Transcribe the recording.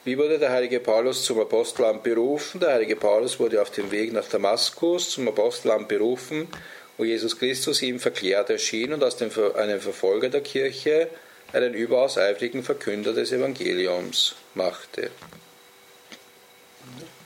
Wie wurde der heilige Paulus zum Apostelamt berufen? Der heilige Paulus wurde auf dem Weg nach Damaskus zum Apostelamt berufen, wo Jesus Christus ihm verklärt erschien und aus einem Verfolger der Kirche einen überaus eifrigen Verkünder des Evangeliums machte.